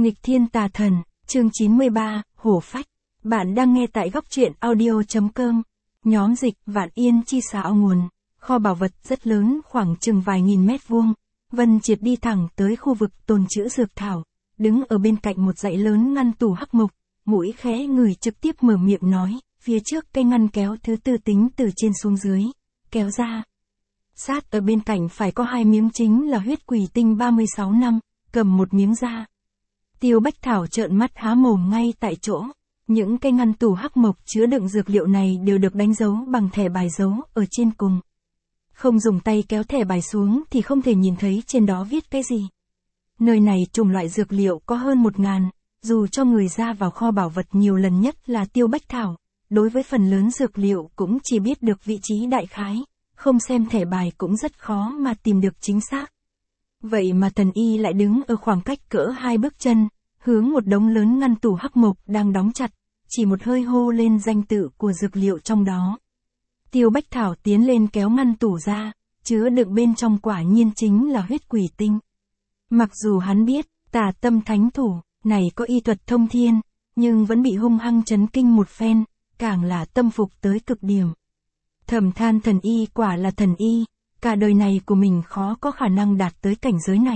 Nghịch thiên tà thần, chương 93, hổ phách. Bạn đang nghe tại góc truyện audio.com. Nhóm dịch Vạn Yên chi xã ao nguồn. Kho bảo vật rất lớn khoảng chừng vài nghìn mét vuông. Vân Triệt đi thẳng tới khu vực tồn trữ dược thảo. Đứng ở bên cạnh một dãy lớn ngăn tủ hắc mộc. Mũi khẽ ngửi trực tiếp mở miệng nói. Phía trước cây ngăn kéo thứ tư tính từ trên xuống dưới. Kéo ra. Sát ở bên cạnh phải có 2 miếng chính là huyết quỷ tinh 36 năm. Cầm một miếng ra. Tiêu Bách Thảo trợn mắt há mồm ngay tại chỗ. Những cây ngăn tủ hắc mộc chứa đựng dược liệu này đều được đánh dấu bằng thẻ bài dấu ở trên cùng. Không dùng tay kéo thẻ bài xuống thì không thể nhìn thấy trên đó viết cái gì. Nơi này chủng loại dược liệu có hơn 1000, dù cho người ra vào kho bảo vật nhiều lần nhất là Tiêu Bách Thảo, đối với phần lớn dược liệu cũng chỉ biết được vị trí đại khái, không xem thẻ bài cũng rất khó mà tìm được chính xác. Vậy mà thần y lại đứng ở khoảng cách cỡ 2 bước chân, hướng một đống lớn ngăn tủ hắc mộc đang đóng chặt, chỉ một hơi hô lên danh tự của dược liệu trong đó. Tiêu Bách Thảo tiến lên kéo ngăn tủ ra, chứa đựng bên trong quả nhiên chính là huyết quỷ tinh. Mặc dù hắn biết, Tà Tâm thánh thủ này có y thuật thông thiên, nhưng vẫn bị hung hăng chấn kinh một phen, càng là tâm phục tới cực điểm. Thầm than thần y quả là thần y, cả đời này của mình khó có khả năng đạt tới cảnh giới này.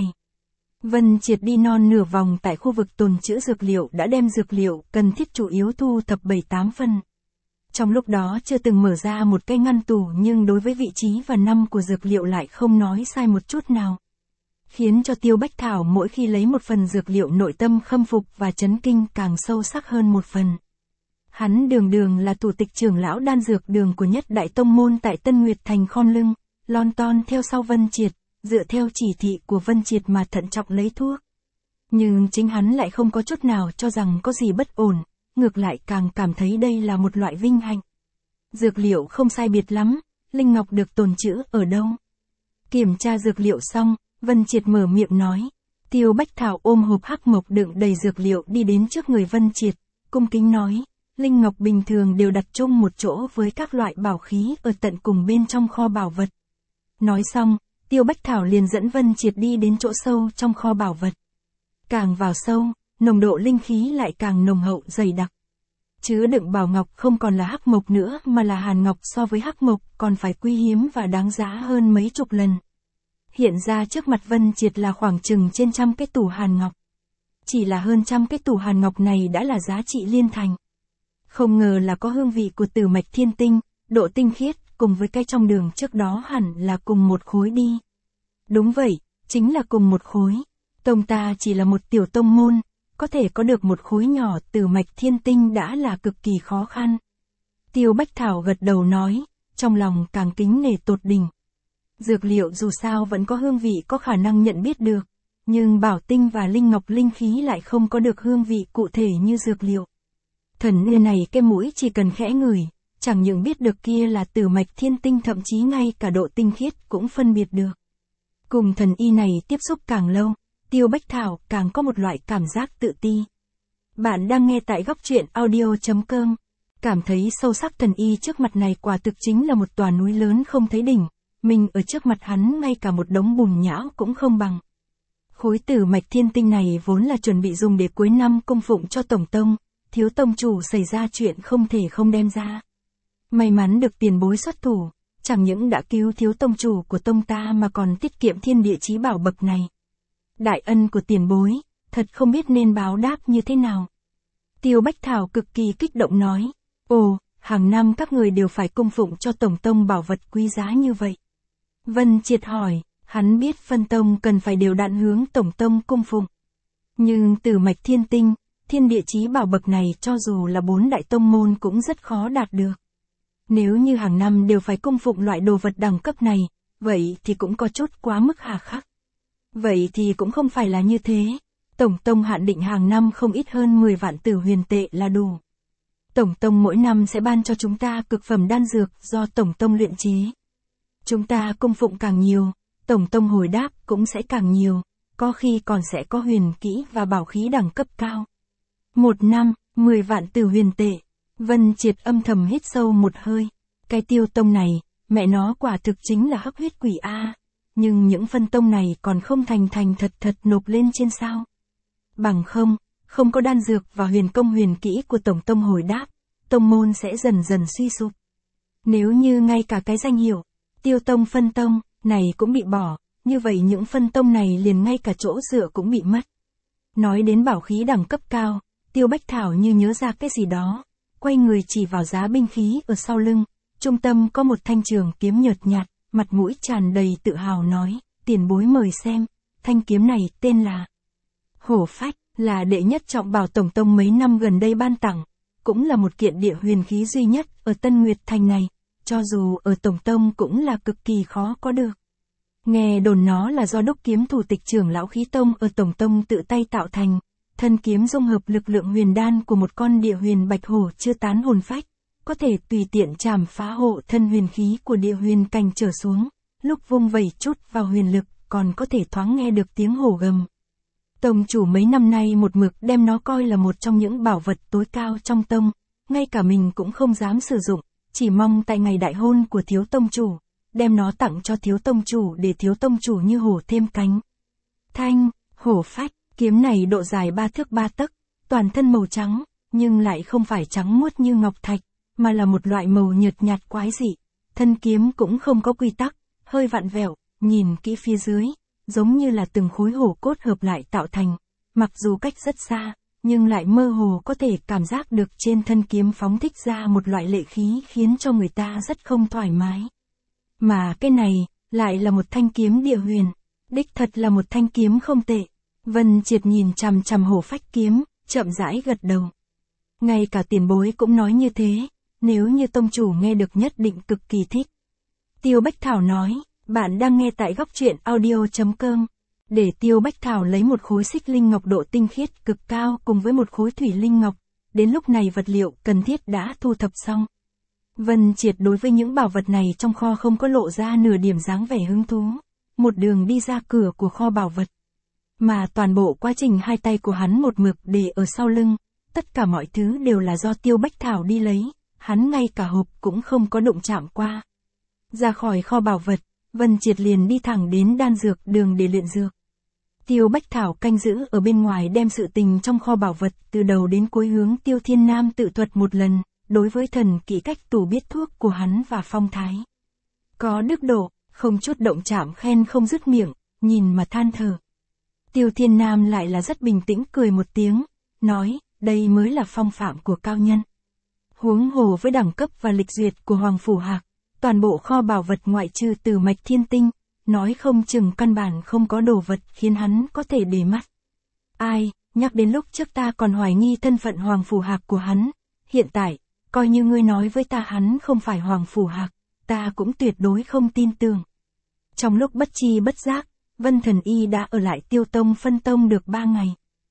Vân Triệt đi non nửa vòng tại khu vực tồn trữ dược liệu đã đem dược liệu cần thiết chủ yếu thu thập 7-8 phần. Trong lúc đó chưa từng mở ra một cái ngăn tủ nhưng đối với vị trí và năm của dược liệu lại không nói sai một chút nào. Khiến cho Tiêu Bách Thảo mỗi khi lấy một phần dược liệu nội tâm khâm phục và chấn kinh càng sâu sắc hơn một phần. Hắn đường là thủ tịch trưởng lão đan dược đường của nhất đại tông môn tại Tân Nguyệt Thành Khon Lưng, lon ton theo sau Vân Triệt, dựa theo chỉ thị của Vân Triệt mà thận trọng lấy thuốc. Nhưng chính hắn lại không có chút nào cho rằng có gì bất ổn, ngược lại càng cảm thấy đây là một loại vinh hạnh. Dược liệu không sai biệt lắm, linh ngọc được tồn trữ ở đâu? Kiểm tra dược liệu xong, Vân Triệt mở miệng nói. Tiêu Bách Thảo ôm hộp hắc mộc đựng đầy dược liệu đi đến trước người Vân Triệt, cung kính nói. Linh ngọc bình thường đều đặt chung một chỗ với các loại bảo khí ở tận cùng bên trong kho bảo vật. Nói xong, Tiêu Bách Thảo liền dẫn Vân Triệt đi đến chỗ sâu trong kho bảo vật. Càng vào sâu, nồng độ linh khí lại càng nồng hậu dày đặc. Chứa đựng bảo ngọc không còn là hắc mộc nữa mà là hàn ngọc, so với hắc mộc còn phải quý hiếm và đáng giá hơn mấy chục lần. Hiện ra trước mặt Vân Triệt là khoảng chừng trên 100 cái tủ hàn ngọc. Chỉ là hơn 100 cái tủ hàn ngọc này đã là giá trị liên thành. Không ngờ là có hương vị của tử mạch thiên tinh, độ tinh khiết, cùng với cái trong đường trước đó hẳn là cùng một khối đi. Đúng vậy, chính là cùng một khối. Tông ta chỉ là một tiểu tông môn, có thể có được một khối nhỏ tử mạch thiên tinh đã là cực kỳ khó khăn. Tiêu Bách Thảo gật đầu nói, trong lòng càng kính nể tột đỉnh. Dược liệu dù sao vẫn có hương vị có khả năng nhận biết được, nhưng bảo tinh và linh ngọc linh khí lại không có được hương vị cụ thể như dược liệu. Thần y này cái mũi chỉ cần khẽ ngửi, chẳng những biết được kia là tử mạch thiên tinh, thậm chí ngay cả độ tinh khiết cũng phân biệt được. Cùng thần y này tiếp xúc càng lâu, Tiêu Bách Thảo càng có một loại cảm giác tự ti. Bạn đang nghe tại góc truyện audio.com. Cảm thấy sâu sắc thần y trước mặt này quả thực chính là một tòa núi lớn không thấy đỉnh. Mình ở trước mặt hắn ngay cả một đống bùn nhão cũng không bằng. Khối tử mạch thiên tinh này vốn là chuẩn bị dùng để cuối năm cung phụng cho tổng tông. Thiếu tông chủ xảy ra chuyện không thể không đem ra. May mắn được tiền bối xuất thủ, chẳng những đã cứu thiếu tông chủ của tông ta mà còn tiết kiệm thiên địa chí bảo bậc này. Đại ân của tiền bối, thật không biết nên báo đáp như thế nào. Tiêu Bách Thảo cực kỳ kích động nói, ồ, hàng năm các người đều phải cung phụng cho tổng tông bảo vật quý giá như vậy. Vân Triệt hỏi, hắn biết phân tông cần phải đều đặn hướng tổng tông cung phụng. Nhưng tử mạch thiên tinh, thiên địa chí bảo bậc này cho dù là 4 đại tông môn cũng rất khó đạt được. Nếu như hàng năm đều phải cung phụng loại đồ vật đẳng cấp này, vậy thì cũng có chút quá mức hà khắc. Vậy thì cũng không phải là như thế. Tổng tông hạn định hàng năm không ít hơn 10 vạn tử huyền tệ là đủ. Tổng tông mỗi năm sẽ ban cho chúng ta cực phẩm đan dược do tổng tông luyện chế. Chúng ta cung phụng càng nhiều, tổng tông hồi đáp cũng sẽ càng nhiều, có khi còn sẽ có huyền kỹ và bảo khí đẳng cấp cao. 1 năm, 10 vạn tử huyền tệ. Vân Triệt âm thầm hít sâu một hơi. Cái Tiêu tông này, mẹ nó quả thực chính là hắc huyết quỷ a. Nhưng những phân tông này còn không thành thật nộp lên trên sao. bằng không có đan dược và huyền công huyền kỹ của tổng tông hồi đáp, tông môn sẽ dần dần suy sụp. Nếu như ngay cả cái danh hiệu, Tiêu tông phân tông, này cũng bị bỏ, như vậy những phân tông này liền ngay cả chỗ dựa cũng bị mất. Nói đến bảo khí đẳng cấp cao, Tiêu Bách Thảo như nhớ ra cái gì đó, quay người chỉ vào giá binh khí ở sau lưng, trung tâm có một thanh trường kiếm nhợt nhạt, mặt mũi tràn đầy tự hào nói, tiền bối mời xem, thanh kiếm này tên là Hổ Phách, là đệ nhất trọng bảo tổng tông mấy năm gần đây ban tặng, cũng là một kiện địa huyền khí duy nhất ở Tân Nguyệt Thành này, cho dù ở tổng tông cũng là cực kỳ khó có được. Nghe đồn nó là do đúc kiếm thủ tịch trưởng lão khí tông ở tổng tông tự tay tạo thành, thân kiếm dung hợp lực lượng huyền đan của một con địa huyền bạch hổ chưa tán hồn phách, có thể tùy tiện chảm phá hộ thân huyền khí của địa huyền cảnh trở xuống, lúc vung vẩy chút vào huyền lực, còn có thể thoáng nghe được tiếng hổ gầm. Tông chủ mấy năm nay một mực đem nó coi là một trong những bảo vật tối cao trong tông, ngay cả mình cũng không dám sử dụng, chỉ mong tại ngày đại hôn của thiếu tông chủ, đem nó tặng cho thiếu tông chủ để thiếu tông chủ như hổ thêm cánh. Thanh, Hổ Phách, kiếm này độ dài 3 thước 3 tấc, toàn thân màu trắng, nhưng lại không phải trắng muốt như ngọc thạch, mà là một loại màu nhợt nhạt quái dị. Thân kiếm cũng không có quy tắc, hơi vặn vẹo, nhìn kỹ phía dưới, giống như là từng khối hổ cốt hợp lại tạo thành, mặc dù cách rất xa, nhưng lại mơ hồ có thể cảm giác được trên thân kiếm phóng thích ra một loại lệ khí khiến cho người ta rất không thoải mái. Mà cái này, lại là một thanh kiếm địa huyền, đích thật là một thanh kiếm không tệ. Vân Triệt nhìn chằm chằm Hổ Phách kiếm, chậm rãi gật đầu. Ngay cả tiền bối cũng nói như thế, nếu như tông chủ nghe được nhất định cực kỳ thích. Tiêu Bách Thảo nói, bạn đang nghe tại góc truyện audio.com. Để Tiêu Bách Thảo lấy một khối xích linh ngọc độ tinh khiết cực cao cùng với một khối thủy linh ngọc, đến lúc này vật liệu cần thiết đã thu thập xong. Vân Triệt đối với những bảo vật này trong kho không có lộ ra nửa điểm dáng vẻ hứng thú, một đường đi ra cửa của kho bảo vật. Mà toàn bộ quá trình hai tay của hắn một mực để ở sau lưng, tất cả mọi thứ đều là do Tiêu Bách Thảo đi lấy, hắn ngay cả hộp cũng không có đụng chạm qua. Ra khỏi kho bảo vật, Vân Triệt liền đi thẳng đến đan dược đường để luyện dược. Tiêu Bách Thảo canh giữ ở bên ngoài đem sự tình trong kho bảo vật từ đầu đến cuối hướng Tiêu Thiên Nam tự thuật một lần, đối với thần kỹ cách tủ biết thuốc của hắn và phong thái. Có đức độ, không chút động chạm khen không dứt miệng, nhìn mà than thở. Tiêu Thiên Nam lại là rất bình tĩnh cười một tiếng, nói, đây mới là phong phạm của cao nhân. Huống hồ với đẳng cấp và lịch duyệt của Hoàng Phủ Hạc, toàn bộ kho bảo vật ngoại trừ Tử Mạch Thiên Tinh, nói không chừng căn bản không có đồ vật khiến hắn có thể để mắt. Ai, nhắc đến lúc trước ta còn hoài nghi thân phận Hoàng Phủ Hạc của hắn, hiện tại, coi như ngươi nói với ta hắn không phải Hoàng Phủ Hạc, ta cũng tuyệt đối không tin tưởng. Trong lúc bất chi bất giác, Vân Thần Y đã ở lại Tiêu Tông phân tông được 3 ngày.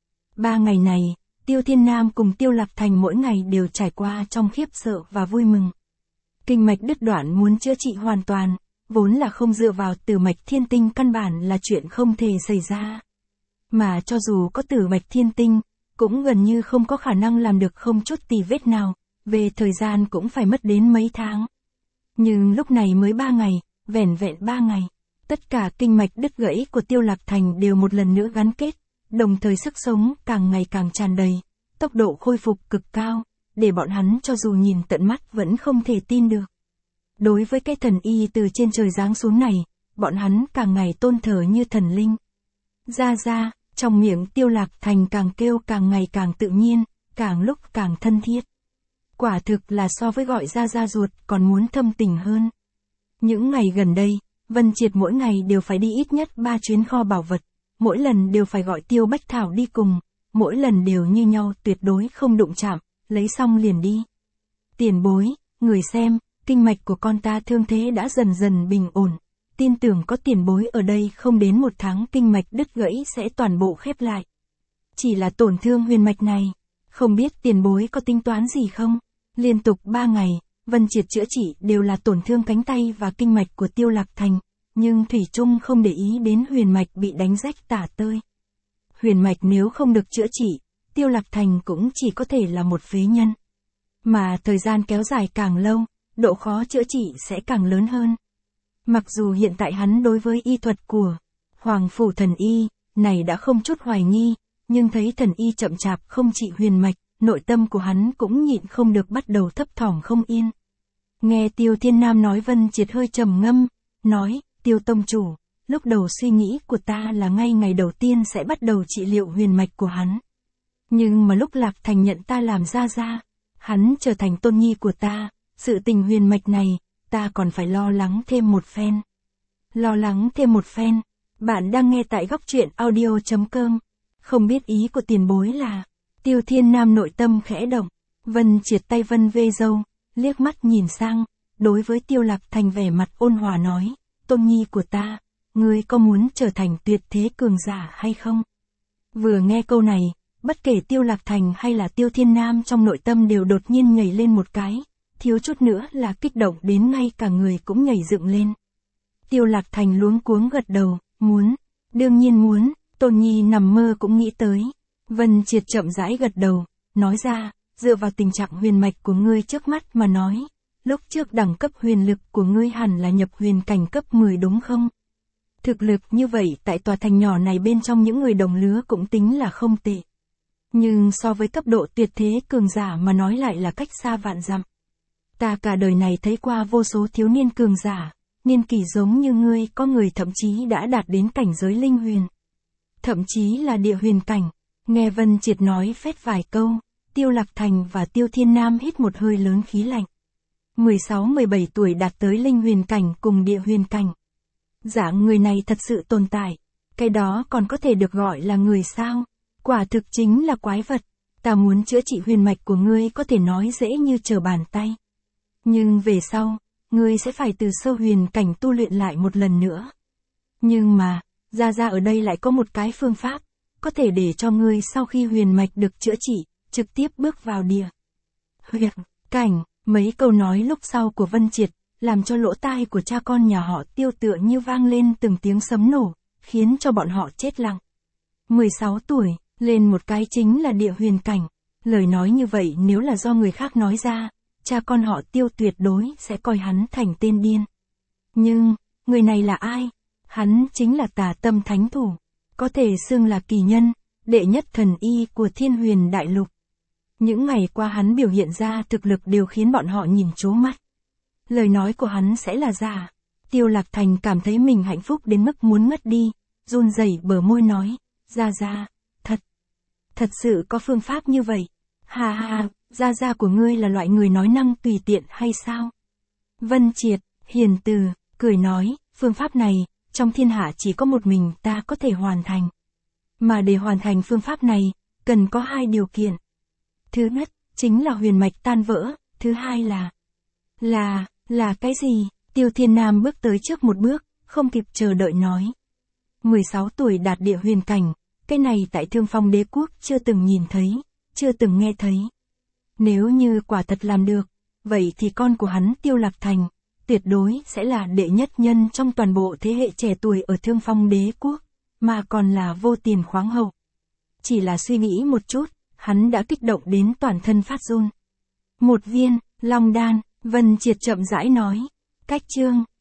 3 ngày này, Tiêu Thiên Nam cùng Tiêu Lạc Thành mỗi ngày đều trải qua trong khiếp sợ và vui mừng. Kinh mạch đứt đoạn muốn chữa trị hoàn toàn, vốn là không dựa vào Tử Mạch Thiên Tinh căn bản là chuyện không thể xảy ra. Mà cho dù có Tử Mạch Thiên Tinh, cũng gần như không có khả năng làm được không chút tì vết nào, về thời gian cũng phải mất đến mấy tháng. Nhưng lúc này mới 3 ngày, vẻn vẹn 3 ngày, tất cả kinh mạch đứt gãy của Tiêu Lạc Thành đều một lần nữa gắn kết, đồng thời sức sống càng ngày càng tràn đầy, tốc độ khôi phục cực cao, để bọn hắn cho dù nhìn tận mắt vẫn không thể tin được. Đối với cái thần y từ trên trời giáng xuống này, bọn hắn càng ngày tôn thờ như thần linh. Ra, trong miệng Tiêu Lạc Thành càng kêu càng ngày càng tự nhiên, càng lúc càng thân thiết. Quả thực là so với gọi ra ruột còn muốn thâm tình hơn. Những ngày gần đây, Vân Triệt mỗi ngày đều phải đi ít nhất 3 chuyến kho bảo vật, mỗi lần đều phải gọi Tiêu Bách Thảo đi cùng, mỗi lần đều như nhau tuyệt đối không đụng chạm, lấy xong liền đi. Tiền bối, người xem, kinh mạch của con ta thương thế đã dần dần bình ổn, tin tưởng có tiền bối ở đây không đến 1 tháng kinh mạch đứt gãy sẽ toàn bộ khép lại. Chỉ là tổn thương huyền mạch này, không biết tiền bối có tính toán gì không? Liên tục 3 ngày, Vân Triệt chữa trị đều là tổn thương cánh tay và kinh mạch của Tiêu Lạc Thành, nhưng thủy chung không để ý đến huyền mạch bị đánh rách tả tơi. Huyền mạch nếu không được chữa trị, Tiêu Lạc Thành cũng chỉ có thể là một phế nhân. Mà thời gian kéo dài càng lâu, độ khó chữa trị sẽ càng lớn hơn. Mặc dù hiện tại hắn đối với y thuật của Hoàng Phủ Thần Y này đã không chút hoài nghi, nhưng thấy thần y chậm chạp không trị huyền mạch, nội tâm của hắn cũng nhịn không được bắt đầu thấp thỏm không yên. Nghe Tiêu Thiên Nam nói, Vân Triệt hơi trầm ngâm, nói, Tiêu tông chủ, lúc đầu suy nghĩ của ta là ngay ngày đầu tiên sẽ bắt đầu trị liệu huyền mạch của hắn. Nhưng mà lúc Lạc Thành nhận ta làm gia gia, hắn trở thành tôn nhi của ta, sự tình huyền mạch này, ta còn phải lo lắng thêm một phen. Lo lắng thêm một phen. Bạn đang nghe tại góc truyện audio.com. Không biết ý của tiền bối là. Tiêu Thiên Nam nội tâm khẽ động. Vân Triệt tay vân vê râu, liếc mắt nhìn sang, đối với Tiêu Lạc Thành vẻ mặt ôn hòa nói, tôn nhi của ta, ngươi có muốn trở thành tuyệt thế cường giả hay không? Vừa nghe câu này, bất kể Tiêu Lạc Thành hay là Tiêu Thiên Nam trong nội tâm đều đột nhiên nhảy lên một cái, thiếu chút nữa là kích động đến ngay cả người cũng nhảy dựng lên. Tiêu Lạc Thành luống cuống gật đầu, muốn, đương nhiên muốn, tôn nhi nằm mơ cũng nghĩ tới. Vân Triệt chậm rãi gật đầu, nói ra, dựa vào tình trạng huyền mạch của ngươi trước mắt mà nói, lúc trước đẳng cấp huyền lực của ngươi hẳn là nhập huyền cảnh cấp 10 đúng không? Thực lực như vậy tại tòa thành nhỏ này bên trong những người đồng lứa cũng tính là không tệ. Nhưng so với cấp độ tuyệt thế cường giả mà nói lại là cách xa vạn dặm. Ta cả đời này thấy qua vô số thiếu niên cường giả, niên kỷ giống như ngươi, có người thậm chí đã đạt đến cảnh giới linh huyền. Thậm chí là địa huyền cảnh. Nghe Vân Triệt nói phét vài câu, Tiêu Lạc Thành và Tiêu Thiên Nam hít một hơi lớn khí lạnh. 16-17 tuổi đạt tới linh huyền cảnh cùng địa huyền cảnh. Dạng người này thật sự tồn tại. Cái đó còn có thể được gọi là người sao? Quả thực chính là quái vật. Ta muốn chữa trị huyền mạch của ngươi có thể nói dễ như trở bàn tay. Nhưng về sau, ngươi sẽ phải từ sơ huyền cảnh tu luyện lại một lần nữa. Nhưng mà, Gia Gia ở đây lại có một cái phương pháp, có thể để cho ngươi sau khi huyền mạch được chữa trị, trực tiếp bước vào địa huyền cảnh. Mấy câu nói lúc sau của Vân Triệt, làm cho lỗ tai của cha con nhà họ Tiêu tựa như vang lên từng tiếng sấm nổ, khiến cho bọn họ chết lặng. 16 tuổi, lên một cái chính là địa huyền cảnh. Lời nói như vậy nếu là do người khác nói ra, cha con họ Tiêu tuyệt đối sẽ coi hắn thành tên điên. Nhưng, người này là ai? Hắn chính là Tà Tâm Thánh Thủ, có thể xưng là kỳ nhân, đệ nhất thần y của Thiên Huyền Đại Lục. Những ngày qua hắn biểu hiện ra thực lực đều khiến bọn họ nhìn trố mắt. Lời nói của hắn sẽ là giả. Tiêu Lạc Thành cảm thấy mình hạnh phúc đến mức muốn ngất đi, run rẩy bờ môi nói, Gia Gia, thật sự có phương pháp như vậy. Ha ha, Gia Gia của ngươi là loại người nói năng tùy tiện hay sao? Vân Triệt, hiền từ, cười nói, phương pháp này, trong thiên hạ chỉ có một mình ta có thể hoàn thành. Mà để hoàn thành phương pháp này, cần có 2 điều kiện. Thứ nhất, chính là huyền mạch tan vỡ, thứ hai là cái gì? Tiêu Thiên Nam bước tới trước một bước, không kịp chờ đợi nói. 16 tuổi đạt địa huyền cảnh, cái này tại Thương Phong Đế Quốc chưa từng nhìn thấy, chưa từng nghe thấy. Nếu như quả thật làm được, vậy thì con của hắn Tiêu Lạc Thành, tuyệt đối sẽ là đệ nhất nhân trong toàn bộ thế hệ trẻ tuổi ở Thương Phong Đế Quốc, mà còn là vô tiền khoáng hậu. Chỉ là suy nghĩ một chút, hắn đã kích động đến toàn thân phát run. 1 viên, Long Đan, Vân Triệt chậm rãi nói. Cách chương